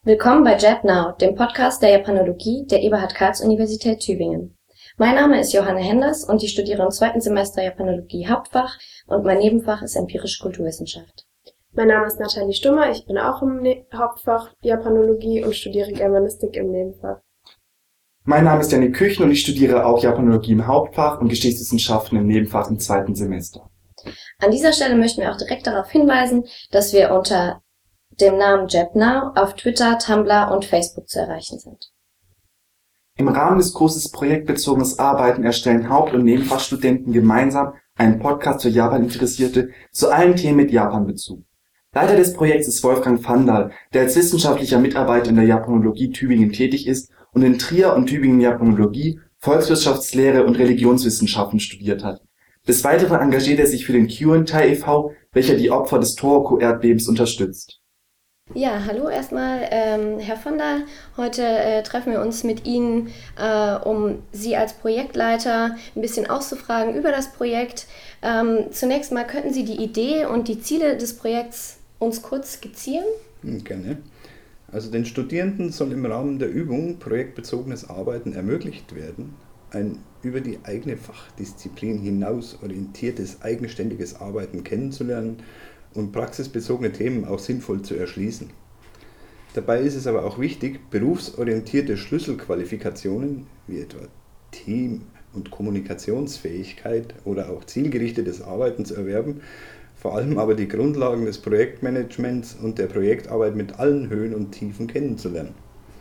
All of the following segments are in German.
Willkommen bei JapNow, dem Podcast der Japanologie der Eberhard-Karls-Universität Tübingen. Mein Name ist Johanne Henders und ich studiere im 2. Semester Japanologie Hauptfach und mein Nebenfach ist Empirische Kulturwissenschaft. Mein Name ist Nathalie Stummer, ich bin auch im Hauptfach Japanologie und studiere Germanistik im Nebenfach. Mein Name ist Janik Küchen und ich studiere auch Japanologie im Hauptfach und Geschichtswissenschaften im Nebenfach im 2. Semester. An dieser Stelle möchten wir auch direkt darauf hinweisen, dass wir unter dem Namen JapNow auf Twitter, Tumblr und Facebook zu erreichen sind. Im Rahmen des Kurses Projektbezogenes Arbeiten erstellen Haupt- und Nebenfachstudenten gemeinsam einen Podcast für Japan-Interessierte zu allen Themen mit Japan-Bezug. Leiter des Projekts ist Wolfgang Vandal, der als wissenschaftlicher Mitarbeiter in der Japanologie Tübingen tätig ist und in Trier und Tübingen Japanologie, Volkswirtschaftslehre und Religionswissenschaften studiert hat. Des Weiteren engagiert er sich für den Kyōentai e.V., welcher die Opfer des Tohoku-Erdbebens unterstützt. Ja, hallo erstmal, Herr Vandal. Heute treffen wir uns mit Ihnen, um Sie als Projektleiter ein bisschen auszufragen über das Projekt. Zunächst mal, könnten Sie die Idee und die Ziele des Projekts uns kurz skizzieren? Gerne. Also den Studierenden soll im Rahmen der Übung projektbezogenes Arbeiten ermöglicht werden, ein über die eigene Fachdisziplin hinaus orientiertes, eigenständiges Arbeiten kennenzulernen und praxisbezogene Themen auch sinnvoll zu erschließen. Dabei ist es aber auch wichtig, berufsorientierte Schlüsselqualifikationen wie etwa Team- und Kommunikationsfähigkeit oder auch zielgerichtetes Arbeiten zu erwerben, vor allem aber die Grundlagen des Projektmanagements und der Projektarbeit mit allen Höhen und Tiefen kennenzulernen.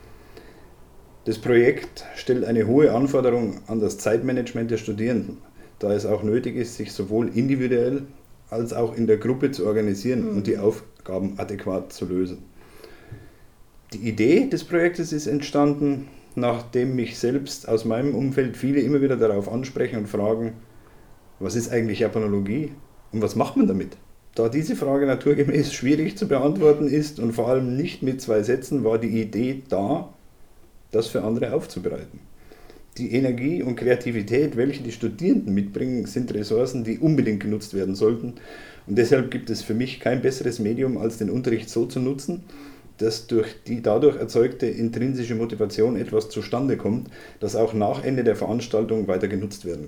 Das Projekt stellt eine hohe Anforderung an das Zeitmanagement der Studierenden, da es auch nötig ist, sich sowohl individuell als auch in der Gruppe zu organisieren und die Aufgaben adäquat zu lösen. Die Idee des Projektes ist entstanden, nachdem mich selbst aus meinem Umfeld viele immer wieder darauf ansprechen und fragen, was ist eigentlich Japanologie und was macht man damit? Da diese Frage naturgemäß schwierig zu beantworten ist und vor allem nicht mit 2 Sätzen, war die Idee da, das für andere aufzubereiten. Die Energie und Kreativität, welche die Studierenden mitbringen, sind Ressourcen, die unbedingt genutzt werden sollten. Und deshalb gibt es für mich kein besseres Medium, als den Unterricht so zu nutzen, dass durch die dadurch erzeugte intrinsische Motivation etwas zustande kommt, das auch nach Ende der Veranstaltung weiter genutzt werden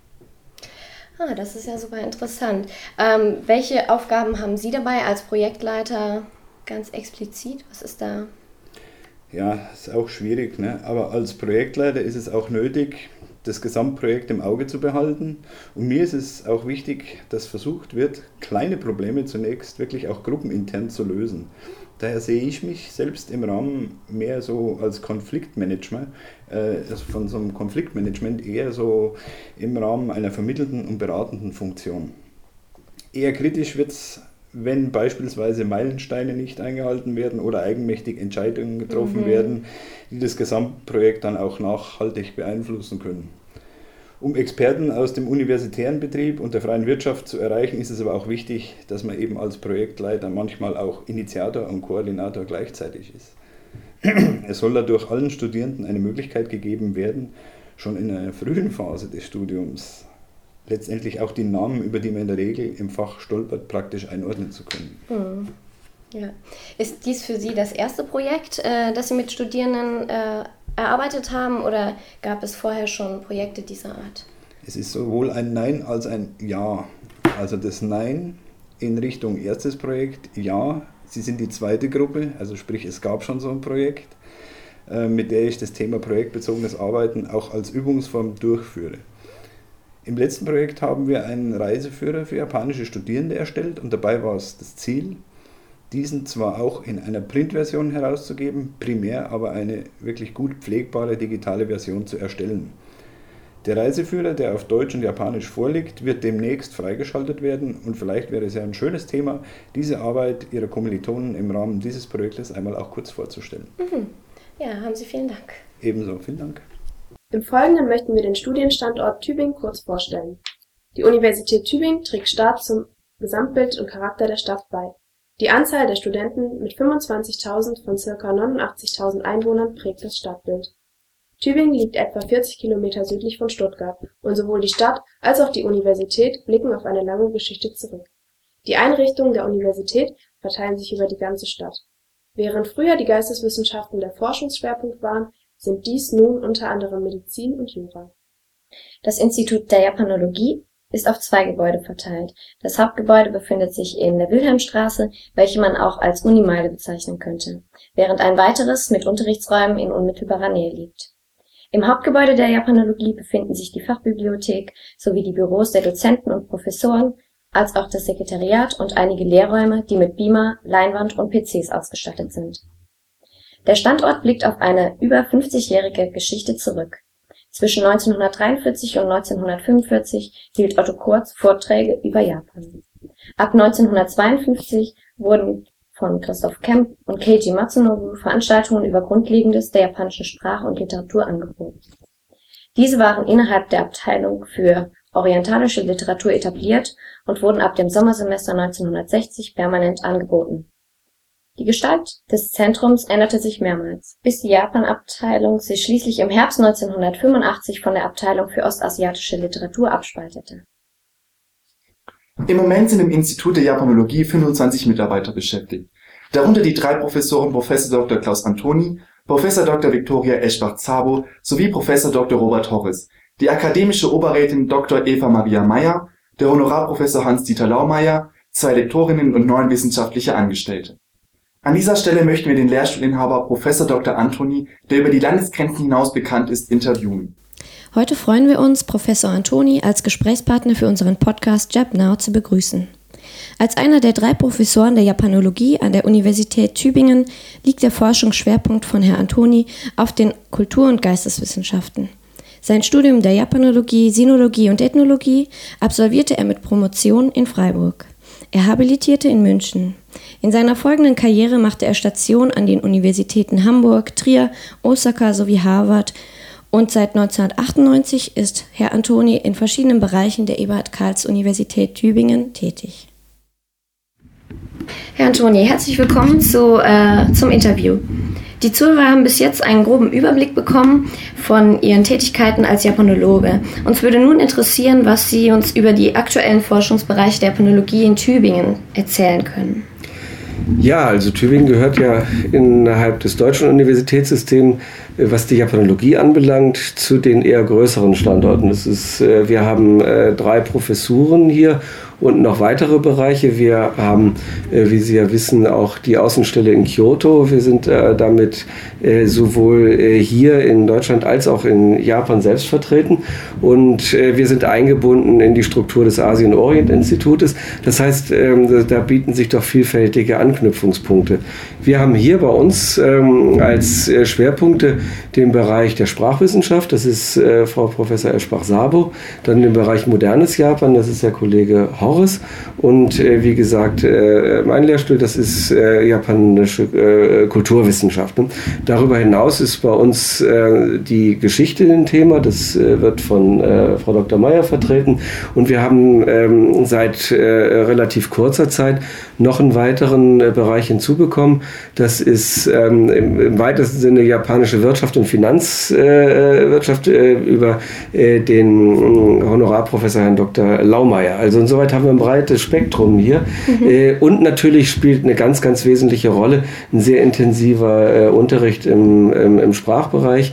kann. Das ist ja super interessant. Welche Aufgaben haben Sie dabei als Projektleiter ganz explizit? Was ist da? Ja, ist auch schwierig, ne? Aber als Projektleiter ist es auch nötig, das Gesamtprojekt im Auge zu behalten. Und mir ist es auch wichtig, dass versucht wird, kleine Probleme zunächst wirklich auch gruppenintern zu lösen. Daher sehe ich mich selbst im Rahmen mehr so als Konfliktmanager, also von so einem Konfliktmanagement eher so im Rahmen einer vermittelnden und beratenden Funktion. Eher kritisch wird es, wenn beispielsweise Meilensteine nicht eingehalten werden oder eigenmächtig Entscheidungen getroffen werden, die das Gesamtprojekt dann auch nachhaltig beeinflussen können. Um Experten aus dem universitären Betrieb und der freien Wirtschaft zu erreichen, ist es aber auch wichtig, dass man eben als Projektleiter manchmal auch Initiator und Koordinator gleichzeitig ist. Es soll dadurch allen Studierenden eine Möglichkeit gegeben werden, schon in einer frühen Phase des Studiums letztendlich auch die Namen, über die man in der Regel im Fach stolpert, praktisch einordnen zu können. Ja. Ist dies für Sie das erste Projekt, das Sie mit Studierenden erarbeitet haben, oder gab es vorher schon Projekte dieser Art? Es ist sowohl ein Nein als ein Ja. Also das Nein in Richtung erstes Projekt, ja, Sie sind die zweite Gruppe, also sprich es gab schon so ein Projekt, mit der ich das Thema projektbezogenes Arbeiten auch als Übungsform durchführe. Im letzten Projekt haben wir einen Reiseführer für japanische Studierende erstellt und dabei war es das Ziel, diesen zwar auch in einer Printversion herauszugeben, primär aber eine wirklich gut pflegbare digitale Version zu erstellen. Der Reiseführer, der auf Deutsch und Japanisch vorliegt, wird demnächst freigeschaltet werden und vielleicht wäre es ja ein schönes Thema, diese Arbeit Ihrer Kommilitonen im Rahmen dieses Projektes einmal auch kurz vorzustellen. Ja, haben Sie vielen Dank. Ebenso, vielen Dank. Im Folgenden möchten wir den Studienstandort Tübingen kurz vorstellen. Die Universität Tübingen trägt stark zum Gesamtbild und Charakter der Stadt bei. Die Anzahl der Studenten mit 25.000 von ca. 89.000 Einwohnern prägt das Stadtbild. Tübingen liegt etwa 40 Kilometer südlich von Stuttgart und sowohl die Stadt als auch die Universität blicken auf eine lange Geschichte zurück. Die Einrichtungen der Universität verteilen sich über die ganze Stadt. Während früher die Geisteswissenschaften der Forschungsschwerpunkt waren, sind dies nun unter anderem Medizin und Jura. Das Institut der Japanologie ist auf 2 Gebäude verteilt. Das Hauptgebäude befindet sich in der Wilhelmstraße, welche man auch als Unimeile bezeichnen könnte, während ein weiteres mit Unterrichtsräumen in unmittelbarer Nähe liegt. Im Hauptgebäude der Japanologie befinden sich die Fachbibliothek sowie die Büros der Dozenten und Professoren, als auch das Sekretariat und einige Lehrräume, die mit Beamer, Leinwand und PCs ausgestattet sind. Der Standort blickt auf eine über 50-jährige Geschichte zurück. Zwischen 1943 und 1945 hielt Otto Kurz Vorträge über Japan. Ab 1952 wurden von Christoph Kemp und Keiji Matsunobu Veranstaltungen über Grundlegendes der japanischen Sprache und Literatur angeboten. Diese waren innerhalb der Abteilung für orientalische Literatur etabliert und wurden ab dem Sommersemester 1960 permanent angeboten. Die Gestalt des Zentrums änderte sich mehrmals, bis die Japan-Abteilung sich schließlich im Herbst 1985 von der Abteilung für ostasiatische Literatur abspaltete. Im Moment sind im Institut der Japanologie 25 Mitarbeiter beschäftigt, darunter die 3 Professoren Prof. Dr. Klaus Antoni, Prof. Dr. Viktoria Eschbach-Szabo sowie Prof. Dr. Robert Horres, die akademische Oberrätin Dr. Eva Maria Meyer, der Honorarprofessor Hans-Dieter Laumeier, 2 Lektorinnen und 9 wissenschaftliche Angestellte. An dieser Stelle möchten wir den Lehrstuhlinhaber Prof. Dr. Antoni, der über die Landesgrenzen hinaus bekannt ist, interviewen. Heute freuen wir uns, Professor Antoni als Gesprächspartner für unseren Podcast JapNow zu begrüßen. Als einer der 3 Professoren der Japanologie an der Universität Tübingen liegt der Forschungsschwerpunkt von Herrn Antoni auf den Kultur- und Geisteswissenschaften. Sein Studium der Japanologie, Sinologie und Ethnologie absolvierte er mit Promotion in Freiburg. Er habilitierte in München. In seiner folgenden Karriere machte er Station an den Universitäten Hamburg, Trier, Osaka sowie Harvard und seit 1998 ist Herr Antoni in verschiedenen Bereichen der Eberhard-Karls-Universität Tübingen tätig. Herr Antoni, herzlich willkommen zum Interview. Die Zuhörer haben bis jetzt einen groben Überblick bekommen von Ihren Tätigkeiten als Japanologe. Uns würde nun interessieren, was Sie uns über die aktuellen Forschungsbereiche der Japanologie in Tübingen erzählen können. Ja, also Tübingen gehört ja innerhalb des deutschen Universitätssystems, was die Japanologie anbelangt, zu den eher größeren Standorten. Wir haben 3 Professuren hier und noch weitere Bereiche. Wir haben, wie Sie ja wissen, auch die Außenstelle in Kyoto. Wir sind damit sowohl hier in Deutschland als auch in Japan selbst vertreten. Und wir sind eingebunden in die Struktur des Asien-Orient-Institutes. Das heißt, da bieten sich doch vielfältige Anknüpfungspunkte. Wir haben hier bei uns als Schwerpunkte den Bereich der Sprachwissenschaft. Das ist Frau Professor Eschbach-Szabo. Dann den Bereich modernes Japan. Das ist der Kollege Horres. Und wie gesagt, mein Lehrstuhl, das ist japanische Kulturwissenschaften. Darüber hinaus ist bei uns die Geschichte ein Thema. Das wird von Frau Dr. Meyer vertreten. Und wir haben seit relativ kurzer Zeit noch einen weiteren Bereich hinzubekommen. Das ist im weitesten Sinne japanische Wirtschaft und Finanzwirtschaft über den Honorarprofessor Herrn Dr. Laumeier. Also insoweit haben wir ein breites Spektrum hier. Und natürlich spielt eine ganz, ganz wesentliche Rolle ein sehr intensiver Unterricht im Sprachbereich.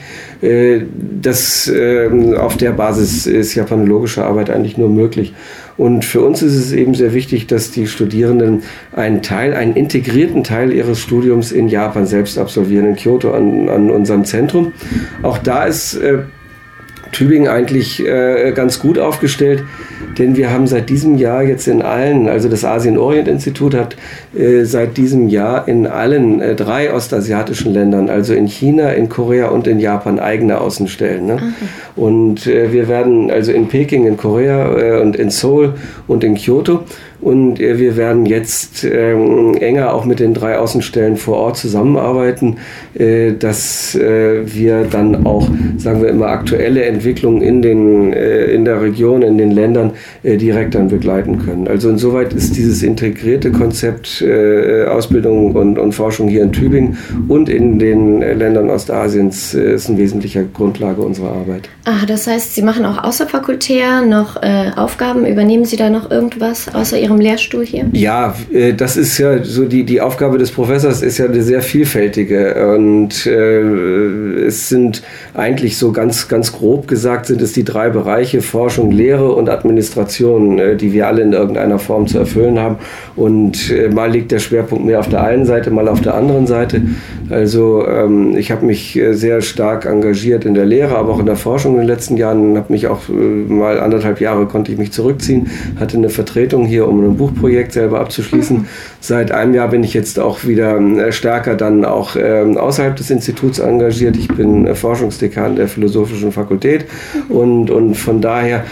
Auf der Basis ist japanologische Arbeit eigentlich nur möglich. Und für uns ist es eben sehr wichtig, dass die Studierenden einen integrierten Teil ihres Studiums in Japan selbst absolvieren, in Kyoto an unserem Zentrum. Auch da ist Tübingen eigentlich ganz gut aufgestellt, denn wir haben seit diesem Jahr jetzt in allen, also das Asien-Orient-Institut hat seit diesem Jahr in allen 3 ostasiatischen Ländern, also in China, in Korea und in Japan, eigene Außenstellen. Ne? Okay. Und wir werden also in Peking, in Korea und in Seoul und in Kyoto. Und wir werden jetzt enger auch mit den 3 Außenstellen vor Ort zusammenarbeiten, dass wir dann auch, sagen wir immer, aktuelle Entwicklungen in der Region, in den Ländern direkt dann begleiten können. Also insoweit ist dieses integrierte Konzept Ausbildung und Forschung hier in Tübingen und in den Ländern Ostasiens ist eine wesentliche Grundlage unserer Arbeit. Das heißt, Sie machen auch außerfakultär noch Aufgaben. Übernehmen Sie da noch irgendwas außer Ihrem Ihrem Lehrstuhl hier? Ja, das ist ja so die Aufgabe des Professors ist ja eine sehr vielfältige und es sind eigentlich so ganz grob gesagt sind es die 3 Bereiche Forschung, Lehre und Administration, die wir alle in irgendeiner Form zu erfüllen haben und mal liegt der Schwerpunkt mehr auf der einen Seite, mal auf der anderen Seite. Also ich habe mich sehr stark engagiert in der Lehre, aber auch in der Forschung in den letzten Jahren, habe mich auch mal 1,5 Jahre konnte ich mich zurückziehen, hatte eine Vertretung hier, um ein Buchprojekt selber abzuschließen. Seit einem Jahr bin ich jetzt auch wieder stärker dann auch außerhalb des Instituts engagiert. Ich bin Forschungsdekan der Philosophischen Fakultät und von daher,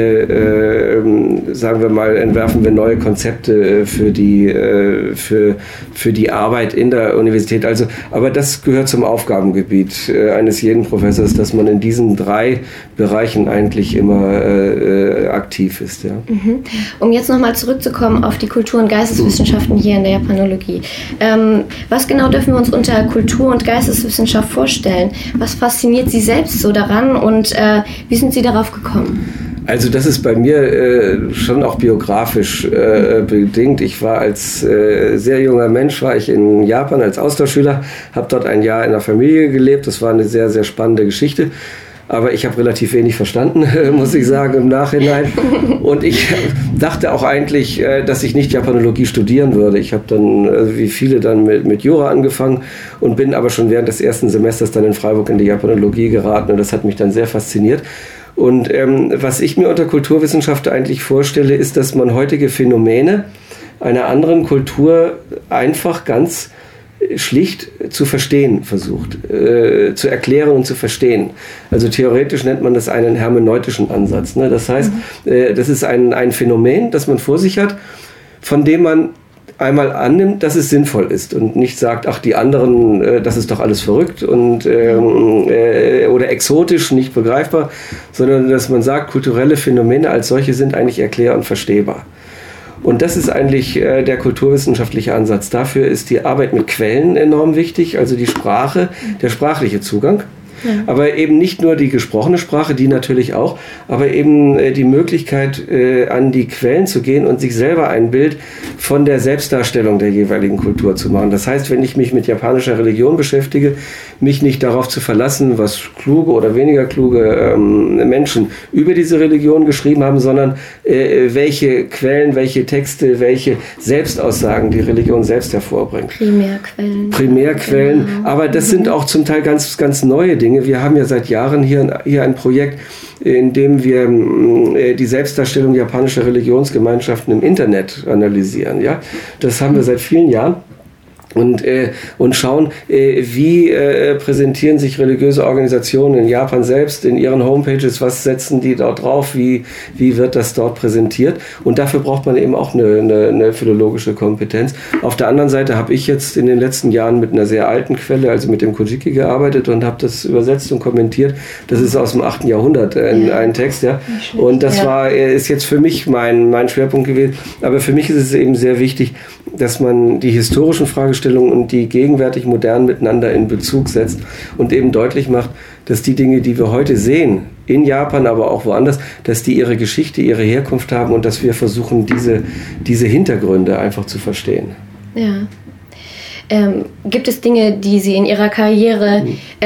sagen wir mal, entwerfen wir neue Konzepte für die Arbeit in der Universität. Also, aber das gehört zum Aufgabengebiet eines jeden Professors, dass man in diesen 3 Bereichen eigentlich immer aktiv ist. Ja. Um jetzt nochmal zurückzukommen auf die Kultur- und Geisteswissenschaften hier in der Japanologie. Was genau dürfen wir uns unter Kultur- und Geisteswissenschaft vorstellen? Was fasziniert Sie selbst so daran und wie sind Sie darauf gekommen? Also das ist bei mir schon auch biografisch bedingt. Ich war als sehr junger Mensch, war ich in Japan als Austauschschüler, habe dort ein Jahr in der Familie gelebt. Das war eine sehr, sehr spannende Geschichte. Aber ich habe relativ wenig verstanden, muss ich sagen, im Nachhinein. Und ich dachte auch eigentlich, dass ich nicht Japanologie studieren würde. Ich habe dann, wie viele, dann mit Jura angefangen und bin aber schon während des ersten Semesters dann in Freiburg in die Japanologie geraten. Und das hat mich dann sehr fasziniert. Und was ich mir unter Kulturwissenschaft eigentlich vorstelle, ist, dass man heutige Phänomene einer anderen Kultur einfach ganz schlicht zu verstehen versucht, zu erklären und zu verstehen. Also theoretisch nennt man das einen hermeneutischen Ansatz. Ne? Das heißt, das ist ein Phänomen, das man vor sich hat, von dem man einmal annimmt, dass es sinnvoll ist und nicht sagt, ach, die anderen, das ist doch alles verrückt und oder exotisch, nicht begreifbar, sondern dass man sagt, kulturelle Phänomene als solche sind eigentlich erklär- und verstehbar. Und das ist eigentlich der kulturwissenschaftliche Ansatz. Dafür ist die Arbeit mit Quellen enorm wichtig, also die Sprache, der sprachliche Zugang. Ja. Aber eben nicht nur die gesprochene Sprache, die natürlich auch, aber eben die Möglichkeit, an die Quellen zu gehen und sich selber ein Bild von der Selbstdarstellung der jeweiligen Kultur zu machen. Das heißt, wenn ich mich mit japanischer Religion beschäftige, mich nicht darauf zu verlassen, was kluge oder weniger kluge Menschen über diese Religion geschrieben haben, sondern welche Quellen, welche Texte, welche Selbstaussagen die Religion selbst hervorbringt. Primärquellen. Genau. Aber das sind auch zum Teil ganz, ganz neue Dinge. Wir haben ja seit Jahren hier ein Projekt, in dem wir die Selbstdarstellung japanischer Religionsgemeinschaften im Internet analysieren. Ja? Das haben wir seit vielen Jahren. Und schauen, wie präsentieren sich religiöse Organisationen in Japan selbst in ihren Homepages, was setzen die dort drauf, wie wird das dort präsentiert, und dafür braucht man eben auch eine philologische Kompetenz. Auf der anderen Seite habe ich jetzt in den letzten Jahren mit einer sehr alten Quelle, also mit dem Kojiki, gearbeitet und habe das übersetzt und kommentiert. Das ist aus dem 8. Jahrhundert ein Text, ja. Und das ist jetzt für mich mein Schwerpunkt gewesen, aber für mich ist es eben sehr wichtig, dass man die historischen Fragestellungen und die gegenwärtig modernen miteinander in Bezug setzt und eben deutlich macht, dass die Dinge, die wir heute sehen, in Japan, aber auch woanders, dass die ihre Geschichte, ihre Herkunft haben und dass wir versuchen, diese Hintergründe einfach zu verstehen. Ja. Gibt es Dinge, die Sie in Ihrer Karriere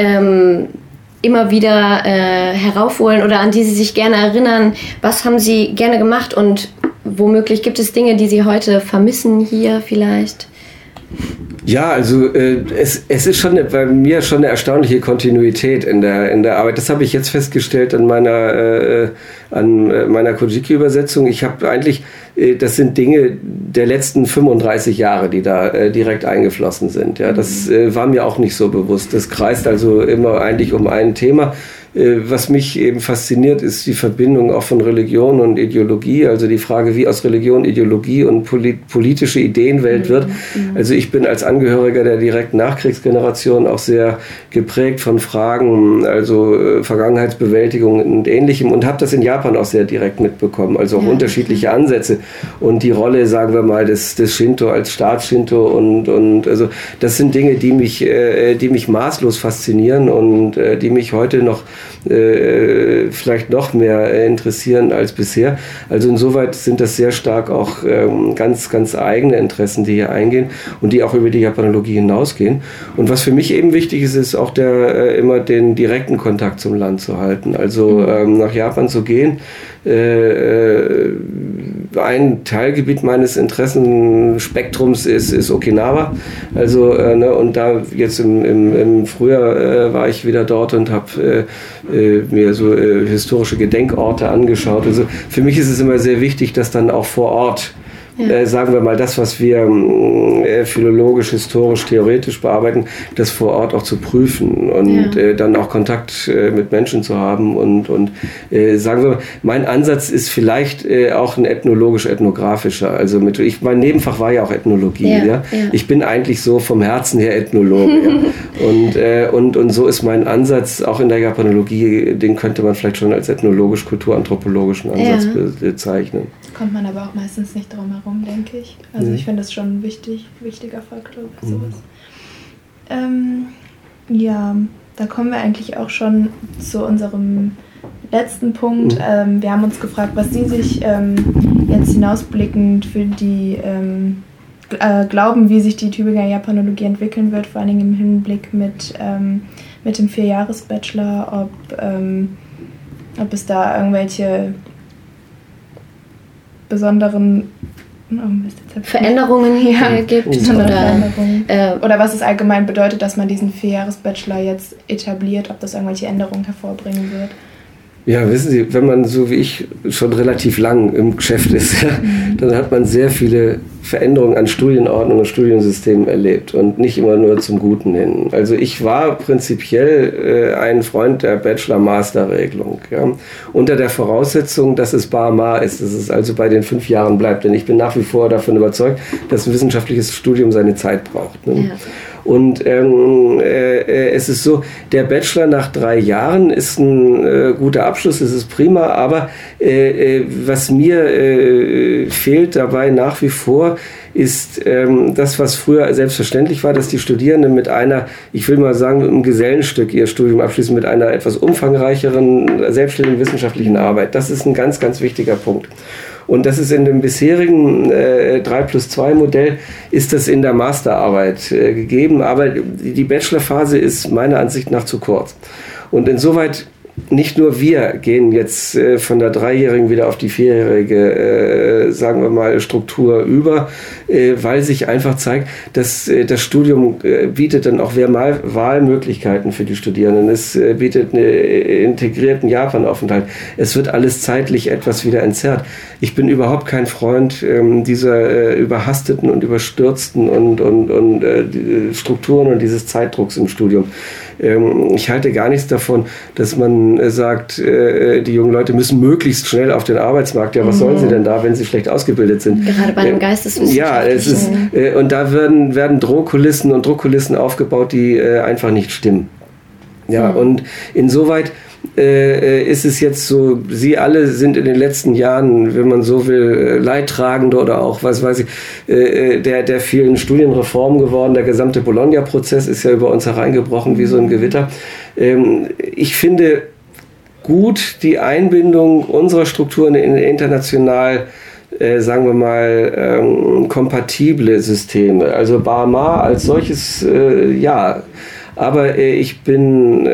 immer wieder heraufholen oder an die Sie sich gerne erinnern? Was haben Sie gerne gemacht und womöglich gibt es Dinge, die Sie heute vermissen hier vielleicht? Ja, also es ist schon bei mir schon eine erstaunliche Kontinuität in der Arbeit. Das habe ich jetzt festgestellt an meiner Kojiki-Übersetzung. Ich habe eigentlich, das sind Dinge der letzten 35 Jahre, die da direkt eingeflossen sind. Ja, das war mir auch nicht so bewusst. Das kreist also immer eigentlich um ein Thema. Was mich eben fasziniert, ist die Verbindung auch von Religion und Ideologie, also die Frage, wie aus Religion Ideologie und politische Ideenwelt wird. Also ich bin als Angehöriger der direkten Nachkriegsgeneration auch sehr geprägt von Fragen, also Vergangenheitsbewältigung und Ähnlichem, und habe das in Japan auch sehr direkt mitbekommen, also auch unterschiedliche Ansätze und die Rolle, sagen wir mal, des Shinto als Staats-Shinto und also das sind Dinge, die mich maßlos faszinieren und die mich heute noch vielleicht noch mehr interessieren als bisher. Also insoweit sind das sehr stark auch ganz, ganz eigene Interessen, die hier eingehen und die auch über die Japanologie hinausgehen. Und was für mich eben wichtig ist, ist auch immer den direkten Kontakt zum Land zu halten. Also nach Japan zu gehen. Ein Teilgebiet meines Interessenspektrums ist Okinawa. Also, und da jetzt im Frühjahr war ich wieder dort und habe mir so historische Gedenkorte angeschaut. Also für mich ist es immer sehr wichtig, dass dann auch vor Ort sagen wir mal, das, was wir philologisch, historisch, theoretisch bearbeiten, das vor Ort auch zu prüfen und dann auch Kontakt mit Menschen zu haben und sagen wir mal, mein Ansatz ist vielleicht auch ein ethnologisch-ethnografischer. Also mein Nebenfach war ja auch Ethnologie. Ja. Ich bin eigentlich so vom Herzen her Ethnologe. Und so ist mein Ansatz auch in der Japanologie, den könnte man vielleicht schon als ethnologisch-kulturanthropologischen Ansatz bezeichnen. Kommt man aber auch meistens nicht drum herum, denke ich. Also ich finde das schon ein wichtiger Faktor für sowas. Da kommen wir eigentlich auch schon zu unserem letzten Punkt. Wir haben uns gefragt, was Sie sich jetzt hinausblickend für die glauben, wie sich die Tübinger Japanologie entwickeln wird, vor allen Dingen im Hinblick mit dem 4-Jahres-Bachelor, ob es da irgendwelche besonderen Veränderungen gibt oder was es allgemein bedeutet, dass man diesen 4-Jahres-Bachelor jetzt etabliert, ob das irgendwelche Änderungen hervorbringen wird. Ja, wissen Sie, wenn man so wie ich schon relativ lang im Geschäft ist, dann hat man sehr viele Veränderungen an Studienordnung und Studiensystemen erlebt und nicht immer nur zum Guten hin. Also ich war prinzipiell ein Freund der Bachelor-Master-Regelung, unter der Voraussetzung, dass es bar-mar ist, dass es also bei den 5 Jahren bleibt. Denn ich bin nach wie vor davon überzeugt, dass ein wissenschaftliches Studium seine Zeit braucht. Ne? Ja. Und es ist so, der Bachelor nach 3 Jahren ist ein guter Abschluss, es ist prima, aber was mir fehlt dabei nach wie vor, ist das, was früher selbstverständlich war, dass die Studierenden mit einer, ich will mal sagen, mit einem Gesellenstück ihr Studium abschließen, mit einer etwas umfangreicheren, selbstständigen wissenschaftlichen Arbeit. Das ist ein ganz, ganz wichtiger Punkt. Und das ist in dem bisherigen 3+2-Modell ist das in der Masterarbeit gegeben, aber die Bachelorphase ist meiner Ansicht nach zu kurz. Und insoweit nicht nur wir gehen jetzt von der 3-jährigen wieder auf die 4-jährige, sagen wir mal, Struktur über, weil sich einfach zeigt, dass das Studium bietet dann auch Wahlmöglichkeiten für die Studierenden. Es bietet einen integrierten Japanaufenthalt. Es wird alles zeitlich etwas wieder entzerrt. Ich bin überhaupt kein Freund dieser überhasteten und überstürzten und Strukturen und dieses Zeitdrucks im Studium. Ich halte gar nichts davon, dass man sagt, die jungen Leute müssen möglichst schnell auf den Arbeitsmarkt. Ja, was sollen sie denn da, wenn sie schlecht ausgebildet sind? Gerade bei einem Geisteswissenschaftlichen. Ja, es ist, und da werden Druckkulissen aufgebaut, die einfach nicht stimmen. Ja, und insoweit ist es jetzt so, Sie alle sind in den letzten Jahren, wenn man so will, Leidtragende oder auch, was weiß ich, der vielen Studienreformen geworden. Der gesamte Bologna-Prozess ist ja über uns hereingebrochen wie so ein Gewitter. Ich finde gut die Einbindung unserer Strukturen in international, sagen wir mal, kompatible Systeme. Also bar-mar als solches, ja. Aber ich bin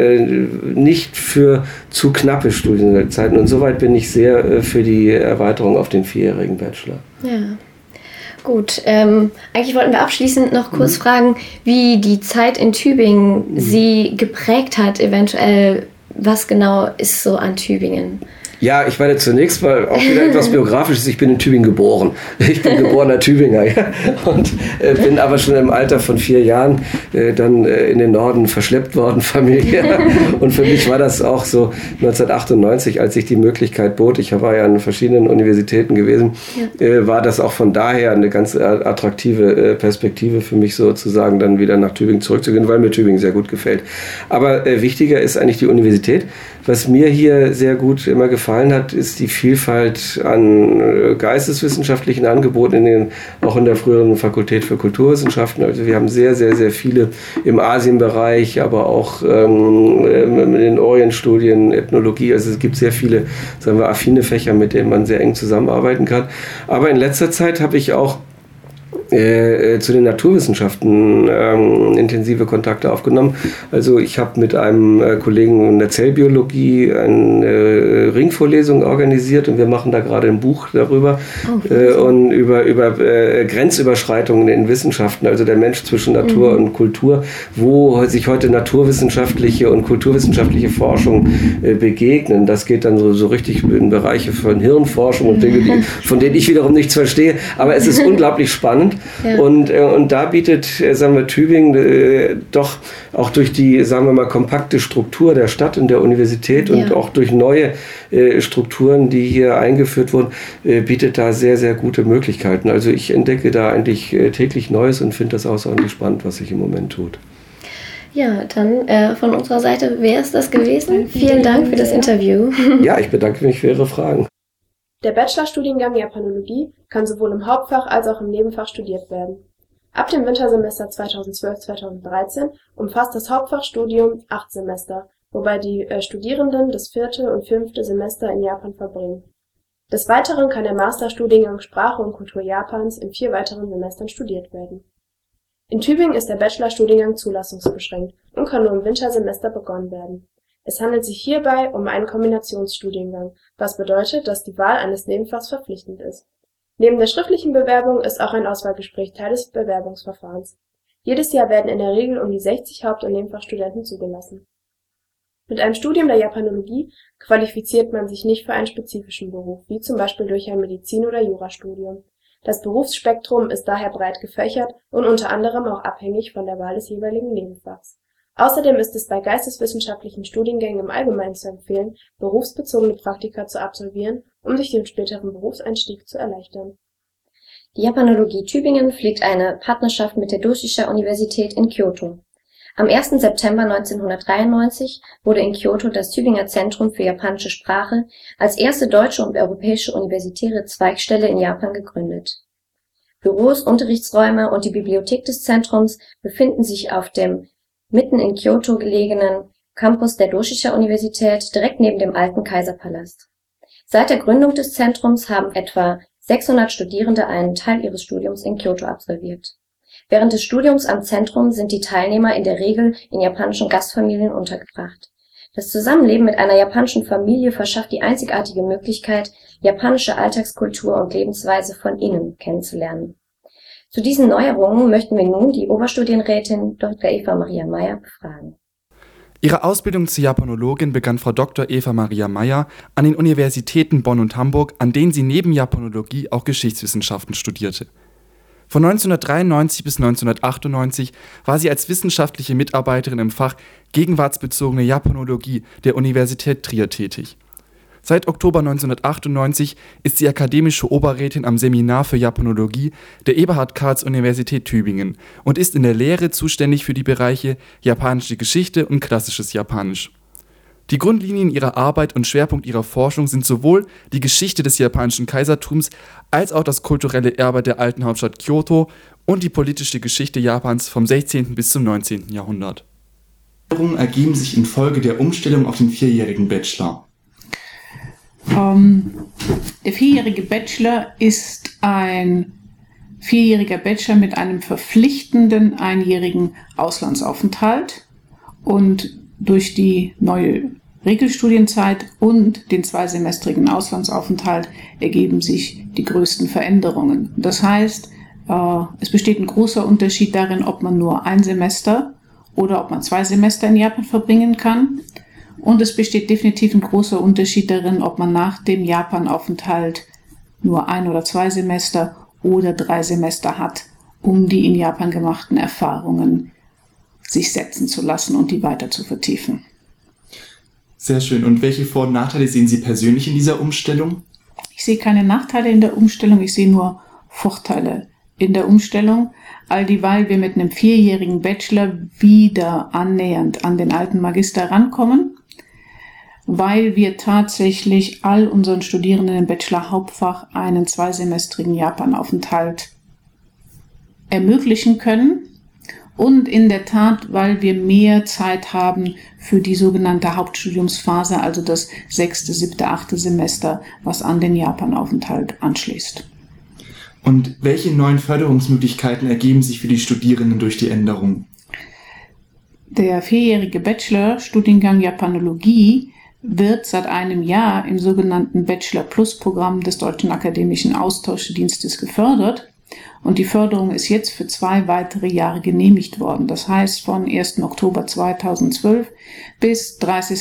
nicht für zu knappe Studienzeiten und soweit bin ich sehr für die Erweiterung auf den 4-jährigen Bachelor. Ja, gut. Eigentlich wollten wir abschließend noch kurz fragen, wie die Zeit in Tübingen Sie geprägt hat, eventuell. Was genau ist so an Tübingen? Ja, ich werde zunächst mal auch wieder etwas Biografisches. Ich bin in Tübingen geboren. Ich bin geborener Tübinger, ja, und bin aber schon im Alter von 4 Jahren dann in den Norden verschleppt worden, familiär. Und für mich war das auch so 1998, als sich die Möglichkeit bot, ich war ja an verschiedenen Universitäten gewesen, war das auch von daher eine ganz attraktive Perspektive für mich sozusagen, dann wieder nach Tübingen zurückzugehen, weil mir Tübingen sehr gut gefällt. Aber wichtiger ist eigentlich die Universität Universität. Was mir hier sehr gut immer gefallen hat, ist die Vielfalt an geisteswissenschaftlichen Angeboten, auch in der früheren Fakultät für Kulturwissenschaften. Also wir haben sehr, sehr, sehr viele im Asienbereich, aber auch in den Orientstudien, Ethnologie. Also es gibt sehr viele, sagen wir, affine Fächer, mit denen man sehr eng zusammenarbeiten kann. Aber in letzter Zeit habe ich auch zu den Naturwissenschaften intensive Kontakte aufgenommen. Also ich habe mit einem Kollegen in der Zellbiologie eine Ringvorlesung organisiert und wir machen da gerade ein Buch darüber und über Grenzüberschreitungen in Wissenschaften, also der Mensch zwischen Natur und Kultur, wo sich heute naturwissenschaftliche und kulturwissenschaftliche Forschung begegnen. Das geht dann so richtig in Bereiche von Hirnforschung und Dinge, von denen ich wiederum nichts verstehe, aber es ist unglaublich spannend. Ja. Und da bietet, sagen wir, Tübingen doch auch durch die, sagen wir mal, kompakte Struktur der Stadt und der Universität und auch durch neue Strukturen, die hier eingeführt wurden, bietet da sehr, sehr gute Möglichkeiten. Also ich entdecke da eigentlich täglich Neues und finde das außerordentlich spannend, was sich im Moment tut. Ja, dann von unserer Seite wäre es das gewesen. Vielen Dank für das Interview. Ja, ich bedanke mich für Ihre Fragen. Der Bachelorstudiengang Japanologie kann sowohl im Hauptfach als auch im Nebenfach studiert werden. Ab dem Wintersemester 2012/2013 umfasst das Hauptfachstudium 8 Semester, wobei die Studierenden das 4. und 5. Semester in Japan verbringen. Des Weiteren kann der Masterstudiengang Sprache und Kultur Japans in 4 weiteren Semestern studiert werden. In Tübingen ist der Bachelorstudiengang zulassungsbeschränkt und kann nur im Wintersemester begonnen werden. Es handelt sich hierbei um einen Kombinationsstudiengang, was bedeutet, dass die Wahl eines Nebenfachs verpflichtend ist. Neben der schriftlichen Bewerbung ist auch ein Auswahlgespräch Teil des Bewerbungsverfahrens. Jedes Jahr werden in der Regel um die 60 Haupt- und Nebenfachstudenten zugelassen. Mit einem Studium der Japanologie qualifiziert man sich nicht für einen spezifischen Beruf, wie zum Beispiel durch ein Medizin- oder Jurastudium. Das Berufsspektrum ist daher breit gefächert und unter anderem auch abhängig von der Wahl des jeweiligen Nebenfachs. Außerdem ist es bei geisteswissenschaftlichen Studiengängen im Allgemeinen zu empfehlen, berufsbezogene Praktika zu absolvieren, um sich den späteren Berufseinstieg zu erleichtern. Die Japanologie Tübingen pflegt eine Partnerschaft mit der Doshisha Universität in Kyoto. Am 1. September 1993 wurde in Kyoto das Tübinger Zentrum für japanische Sprache als erste deutsche und europäische universitäre Zweigstelle in Japan gegründet. Büros, Unterrichtsräume und die Bibliothek des Zentrums befinden sich auf dem mitten in Kyoto gelegenen Campus der Doshisha Universität direkt neben dem alten Kaiserpalast. Seit der Gründung des Zentrums haben etwa 600 Studierende einen Teil ihres Studiums in Kyoto absolviert. Während des Studiums am Zentrum sind die Teilnehmer in der Regel in japanischen Gastfamilien untergebracht. Das Zusammenleben mit einer japanischen Familie verschafft die einzigartige Möglichkeit, japanische Alltagskultur und Lebensweise von innen kennenzulernen. Zu diesen Neuerungen möchten wir nun die Oberstudienrätin Dr. Eva Maria Meyer befragen. Ihre Ausbildung zur Japanologin begann Frau Dr. Eva Maria Meyer an den Universitäten Bonn und Hamburg, an denen sie neben Japanologie auch Geschichtswissenschaften studierte. Von 1993 bis 1998 war sie als wissenschaftliche Mitarbeiterin im Fach Gegenwartsbezogene Japanologie der Universität Trier tätig. Seit Oktober 1998 ist sie akademische Oberrätin am Seminar für Japanologie der Eberhard-Karls-Universität Tübingen und ist in der Lehre zuständig für die Bereiche Japanische Geschichte und Klassisches Japanisch. Die Grundlinien ihrer Arbeit und Schwerpunkt ihrer Forschung sind sowohl die Geschichte des japanischen Kaisertums als auch das kulturelle Erbe der alten Hauptstadt Kyoto und die politische Geschichte Japans vom 16. bis zum 19. Jahrhundert. Änderungen ergeben sich infolge der Umstellung auf den 4-jährigen Bachelor. Der 4-jährige Bachelor ist ein 4-jähriger Bachelor mit einem verpflichtenden 1-jährigen Auslandsaufenthalt und durch die neue Regelstudienzeit und den 2-semestrigen Auslandsaufenthalt ergeben sich die größten Veränderungen. Das heißt, es besteht ein großer Unterschied darin, ob man nur 1 Semester oder ob man 2 Semester in Japan verbringen kann. Und es besteht definitiv ein großer Unterschied darin, ob man nach dem Japanaufenthalt nur 1 oder 2 Semester oder 3 Semester hat, um die in Japan gemachten Erfahrungen sich setzen zu lassen und die weiter zu vertiefen. Sehr schön. Und welche Vor- und Nachteile sehen Sie persönlich in dieser Umstellung? Ich sehe keine Nachteile in der Umstellung, ich sehe nur Vorteile in der Umstellung, all dieweil wir mit einem 4-jährigen Bachelor wieder annähernd an den alten Magister rankommen. weil wir tatsächlich all unseren Studierenden im Bachelor-Hauptfach einen 2-semestrigen Japanaufenthalt ermöglichen können. Und in der Tat, weil wir mehr Zeit haben für die sogenannte Hauptstudiumsphase, also das 6., 7., 8. Semester, was an den Japanaufenthalt anschließt. Und welche neuen Förderungsmöglichkeiten ergeben sich für die Studierenden durch die Änderung? Der 4-jährige Bachelor-Studiengang Japanologie wird seit einem Jahr im sogenannten Bachelor-Plus-Programm des Deutschen Akademischen Austauschdienstes gefördert. Und die Förderung ist jetzt für 2 weitere Jahre genehmigt worden. Das heißt von 1. Oktober 2012 bis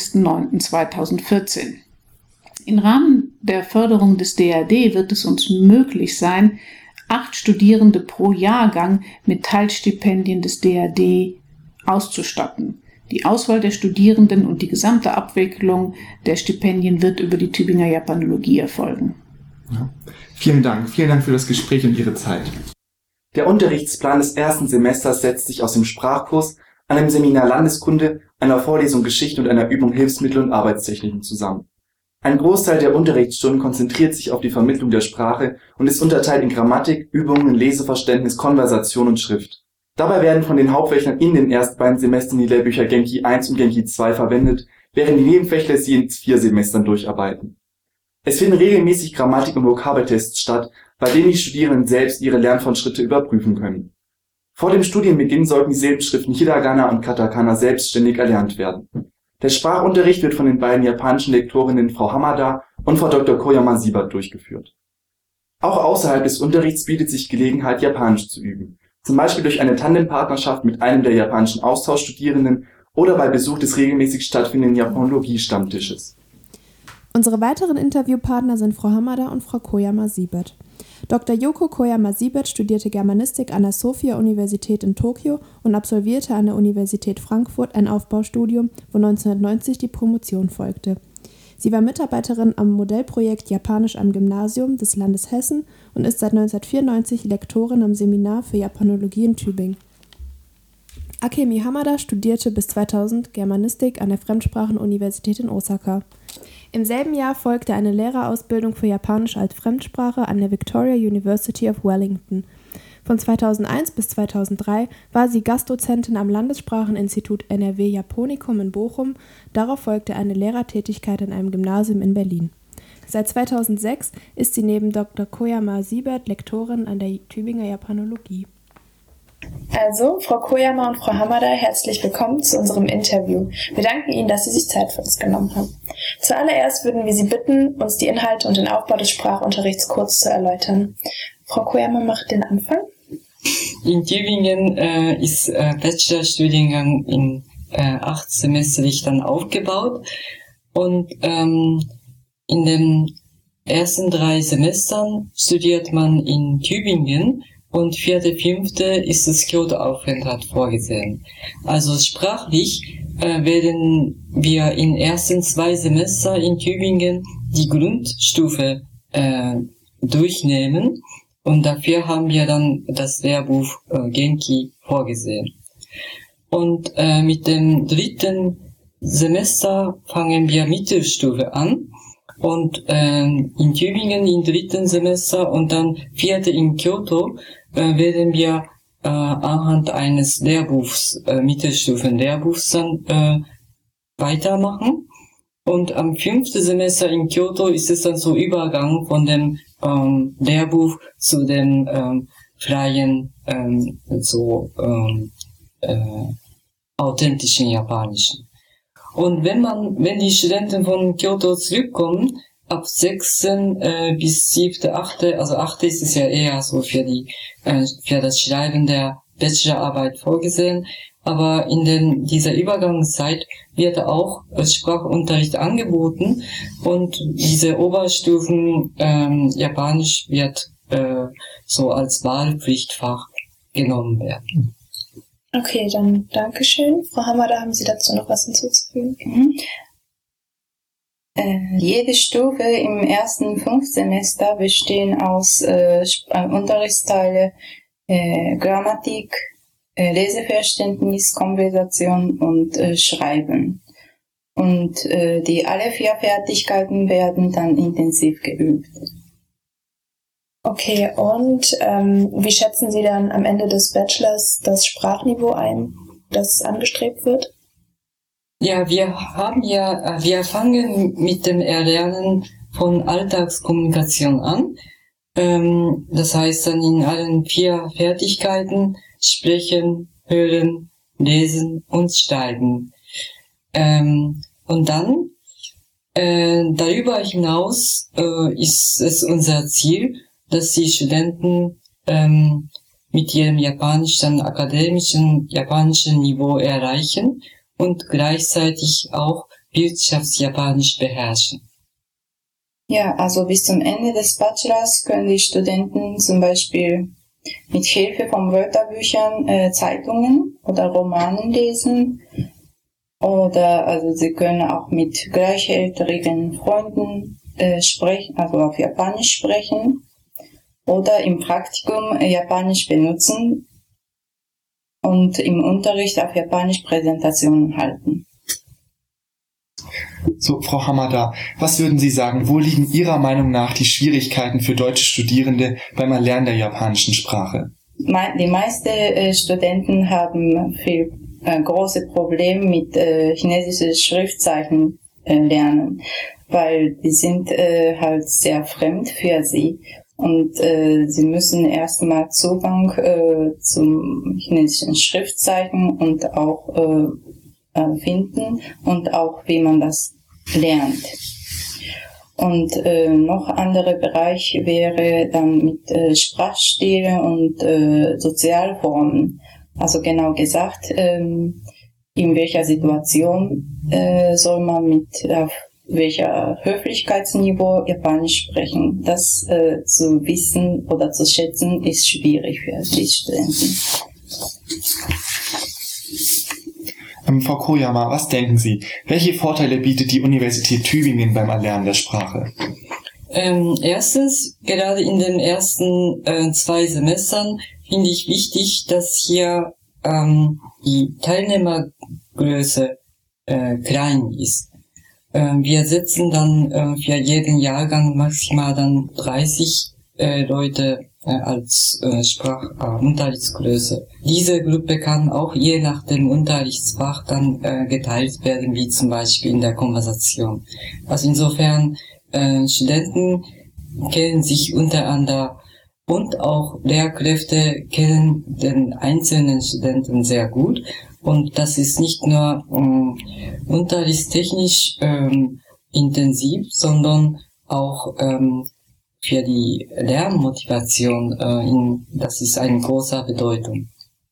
30.09.2014. Im Rahmen der Förderung des DAD wird es uns möglich sein, 8 Studierende pro Jahrgang mit Teilstipendien des DAD auszustatten. Die Auswahl der Studierenden und die gesamte Abwicklung der Stipendien wird über die Tübinger Japanologie erfolgen. Ja. Vielen Dank für das Gespräch und Ihre Zeit. Der Unterrichtsplan des ersten Semesters setzt sich aus dem Sprachkurs, einem Seminar Landeskunde, einer Vorlesung Geschichte und einer Übung Hilfsmittel und Arbeitstechniken zusammen. Ein Großteil der Unterrichtsstunden konzentriert sich auf die Vermittlung der Sprache und ist unterteilt in Grammatik, Übungen, Leseverständnis, Konversation und Schrift. Dabei werden von den Hauptfächern in den ersten beiden Semestern die Lehrbücher Genki 1 und Genki 2 verwendet, während die Nebenfächler sie in 4 Semestern durcharbeiten. Es finden regelmäßig Grammatik- und Vokabeltests statt, bei denen die Studierenden selbst ihre Lernfortschritte überprüfen können. Vor dem Studienbeginn sollten die Silbenschriften Hiragana und Katakana selbstständig erlernt werden. Der Sprachunterricht wird von den beiden japanischen Lektorinnen Frau Hamada und Frau Dr. Koyama Siebert durchgeführt. Auch außerhalb des Unterrichts bietet sich Gelegenheit, Japanisch zu üben, zum Beispiel durch eine Tandempartnerschaft mit einem der japanischen Austauschstudierenden oder bei Besuch des regelmäßig stattfindenden Japanologie-Stammtisches. Unsere weiteren Interviewpartner sind Frau Hamada und Frau Koyama Siebert. Dr. Yoko Koyama Siebert studierte Germanistik an der Sophia-Universität in Tokio und absolvierte an der Universität Frankfurt ein Aufbaustudium, wo 1990 die Promotion folgte. Sie war Mitarbeiterin am Modellprojekt Japanisch am Gymnasium des Landes Hessen und ist seit 1994 Lektorin am Seminar für Japanologie in Tübingen. Akemi Hamada studierte bis 2000 Germanistik an der Fremdsprachenuniversität in Osaka. Im selben Jahr folgte eine Lehrerausbildung für Japanisch als Fremdsprache an der Victoria University of Wellington. Von 2001 bis 2003 war sie Gastdozentin am Landesspracheninstitut NRW Japonikum in Bochum, darauf folgte eine Lehrertätigkeit an einem Gymnasium in Berlin. Seit 2006 ist sie neben Dr. Koyama Siebert Lektorin an der Tübinger Japanologie. Also, Frau Koyama und Frau Hamada, herzlich willkommen zu unserem Interview. Wir danken Ihnen, dass Sie sich Zeit für uns genommen haben. Zuallererst würden wir Sie bitten, uns die Inhalte und den Aufbau des Sprachunterrichts kurz zu erläutern. Frau Koyama macht den Anfang. In Tübingen ist Bachelorstudiengang in 8 semestrig dann aufgebaut und in den ersten 3 Semestern studiert man in Tübingen und 4., 5. ist das Kyoto-Aufenthalt vorgesehen. Also sprachlich werden wir in ersten 2 Semester in Tübingen die Grundstufe durchnehmen und dafür haben wir dann das Lehrbuch Genki vorgesehen. Und mit dem 3. Semester fangen wir Mittelstufe an. Und in Tübingen im 3. Semester und dann 4. in Kyoto werden wir anhand eines Lehrbuchs, Mittelstufen-Lehrbuchs dann weitermachen. Und am 5. Semester in Kyoto ist es dann so Übergang von dem Lehrbuch zu dem freien, authentischen Japanischen. Und wenn die Studenten von Kyoto zurückkommen, ab 6. bis 7., 8., also 8. ist es ja eher so für das Schreiben der Bachelorarbeit vorgesehen, aber in dieser Übergangszeit wird auch Sprachunterricht angeboten und diese Oberstufen Japanisch wird so als Wahlpflichtfach genommen werden. Okay, dann Dankeschön. Frau Hamada, haben Sie dazu noch was hinzuzufügen? Jede Stufe im ersten 5 Semester bestehen aus Unterrichtsteile Grammatik, Leseverständnis, Konversation und Schreiben. Und die alle 4 Fertigkeiten werden dann intensiv geübt. Okay, und wie schätzen Sie dann am Ende des Bachelors das Sprachniveau ein, das angestrebt wird? Ja, wir fangen mit dem Erlernen von Alltagskommunikation an. Das heißt dann in allen 4 Fertigkeiten sprechen, hören, lesen und schreiben. Und dann darüber hinaus ist es unser Ziel, dass die Studenten mit ihrem Japanisch dann akademischen japanischen Niveau erreichen und gleichzeitig auch Wirtschaftsjapanisch beherrschen. Ja, also bis zum Ende des Bachelors können die Studenten zum Beispiel mit Hilfe von Wörterbüchern Zeitungen oder Romanen lesen. Oder also sie können auch mit gleichaltrigen Freunden sprechen, also auf Japanisch sprechen. Oder im Praktikum Japanisch benutzen und im Unterricht auf Japanisch Präsentationen halten. So, Frau Hamada, was würden Sie sagen, wo liegen Ihrer Meinung nach die Schwierigkeiten für deutsche Studierende beim Erlernen der japanischen Sprache? Die meisten Studenten haben viel große Probleme mit chinesischen Schriftzeichen lernen, weil die sind halt sehr fremd für sie. Und sie müssen erstmal Zugang zum chinesischen Schriftzeichen und auch finden und auch wie man das lernt. Und noch anderer Bereich wäre dann mit Sprachstile und Sozialformen. Also genau gesagt, in welcher Situation soll man mit welcher Höflichkeitsniveau Japanisch sprechen. Das zu wissen oder zu schätzen ist schwierig für die Studenten. Frau Koyama, was denken Sie? Welche Vorteile bietet die Universität Tübingen beim Erlernen der Sprache? Erstens, gerade in den ersten 2 Semestern finde ich wichtig, dass hier die Teilnehmergröße klein ist. Wir setzen dann für jeden Jahrgang maximal dann 30 Leute als Unterrichtsgröße. Diese Gruppe kann auch je nach dem Unterrichtsfach dann geteilt werden, wie zum Beispiel in der Konversation. Also insofern, Studenten kennen sich untereinander und auch Lehrkräfte kennen den einzelnen Studenten sehr gut. Und das ist nicht nur unterrichtstechnisch intensiv, sondern auch für die Lernmotivation, das ist eine große Bedeutung.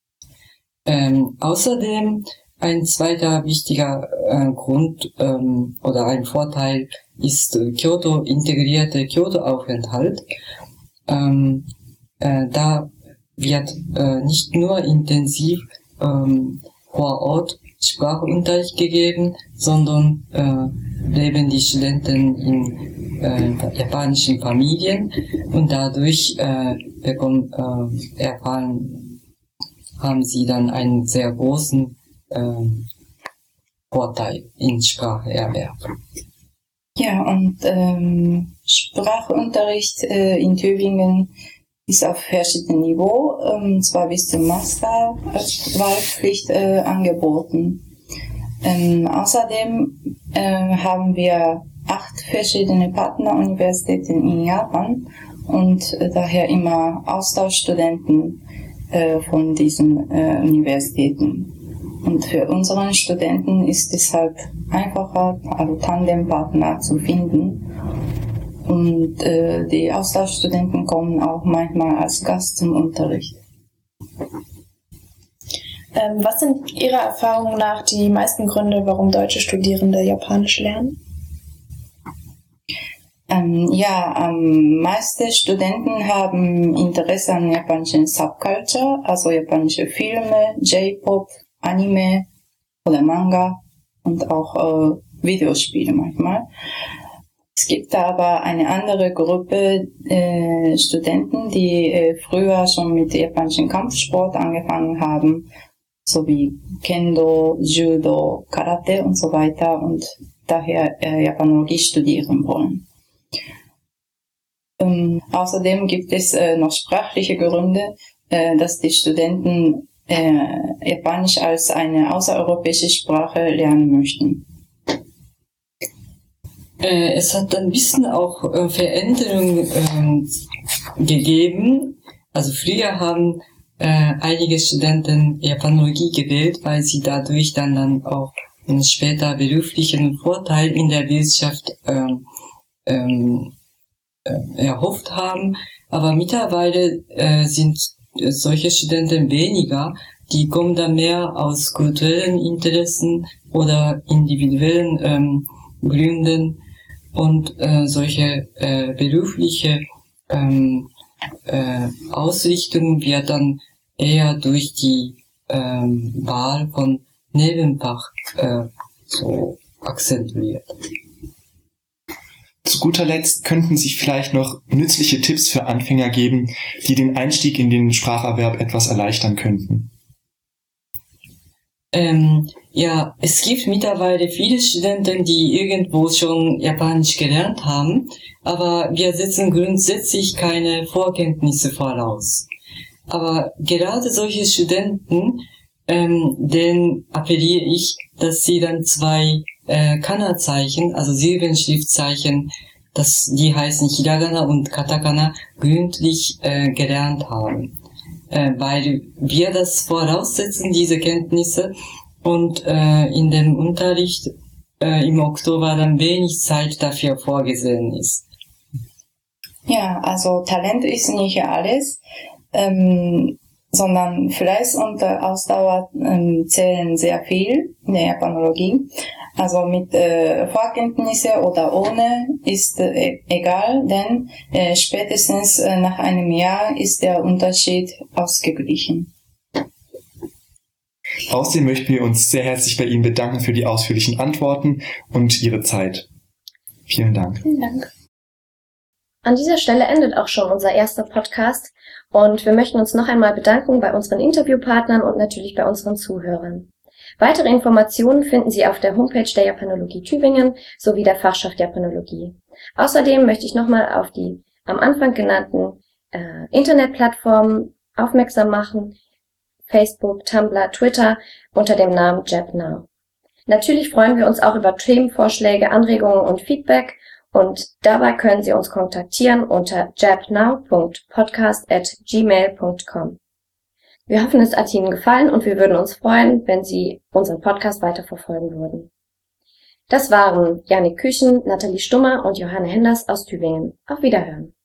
Außerdem ein zweiter wichtiger Grund oder ein Vorteil ist integrierte Kyoto-Aufenthalt. Da wird nicht nur intensiv vor Ort Sprachunterricht gegeben, sondern leben die Studenten in japanischen Familien und dadurch haben sie dann einen sehr großen Vorteil in Spracherwerb. Ja, und Sprachunterricht in Tübingen ist auf verschiedenen Niveaus, zwar bis zum Master als Wahlpflicht angeboten. Außerdem haben wir 8 verschiedene Partneruniversitäten in Japan und daher immer Austauschstudenten von diesen Universitäten. Und für unsere Studenten ist es halt einfacher, also Tandempartner zu finden. Und die Austauschstudenten kommen auch manchmal als Gast zum Unterricht. Was sind Ihrer Erfahrung nach die meisten Gründe, warum deutsche Studierende Japanisch lernen? Meiste Studenten haben Interesse an japanischen Subculture, also japanische Filme, J-Pop, Anime oder Manga und auch Videospiele manchmal. Es gibt aber eine andere Gruppe Studenten, die früher schon mit japanischem Kampfsport angefangen haben sowie Kendo, Judo, Karate und so weiter und daher Japanologie studieren wollen. Außerdem gibt es noch sprachliche Gründe, dass die Studenten Japanisch als eine außereuropäische Sprache lernen möchten. Es hat ein bisschen auch Veränderungen gegeben. Also früher haben einige Studenten Japanologie gewählt, weil sie dadurch dann auch einen später beruflichen Vorteil in der Wirtschaft erhofft haben. Aber mittlerweile sind solche Studenten weniger. Die kommen dann mehr aus kulturellen Interessen oder individuellen Gründen. Und solche berufliche Ausrichtung wird dann eher durch die Wahl von Nebenfach so akzentuiert. Zu guter Letzt könnten Sie vielleicht noch nützliche Tipps für Anfänger geben, die den Einstieg in den Spracherwerb etwas erleichtern könnten. Ja, es gibt mittlerweile viele Studenten, die irgendwo schon Japanisch gelernt haben, aber wir setzen grundsätzlich keine Vorkenntnisse voraus. Aber gerade solche Studenten, denen appelliere ich, dass sie dann 2 Kana-Zeichen, also Silbenschriftzeichen, die heißen Hiragana und Katakana, gründlich gelernt haben. Weil wir das voraussetzen, diese Kenntnisse, und in dem Unterricht im Oktober dann wenig Zeit dafür vorgesehen ist. Ja, also Talent ist nicht alles, sondern Fleiß und Ausdauer zählen sehr viel in der Japanologie. Also mit Vorkenntnisse oder ohne ist egal, denn spätestens nach einem Jahr ist der Unterschied ausgeglichen. Außerdem möchten wir uns sehr herzlich bei Ihnen bedanken für die ausführlichen Antworten und Ihre Zeit. Vielen Dank. Vielen Dank. An dieser Stelle endet auch schon unser erster Podcast und wir möchten uns noch einmal bedanken bei unseren Interviewpartnern und natürlich bei unseren Zuhörern. Weitere Informationen finden Sie auf der Homepage der Japanologie Tübingen sowie der Fachschaft Japanologie. Außerdem möchte ich nochmal auf die am Anfang genannten Internetplattformen aufmerksam machen: Facebook, Tumblr, Twitter unter dem Namen JapNow. Natürlich freuen wir uns auch über Themenvorschläge, Anregungen und Feedback und dabei können Sie uns kontaktieren unter japnow.podcast@gmail.com. Wir hoffen, es hat Ihnen gefallen und wir würden uns freuen, wenn Sie unseren Podcast weiterverfolgen würden. Das waren Janik Küchen, Nathalie Stummer und Johanne Henders aus Tübingen. Auf Wiederhören.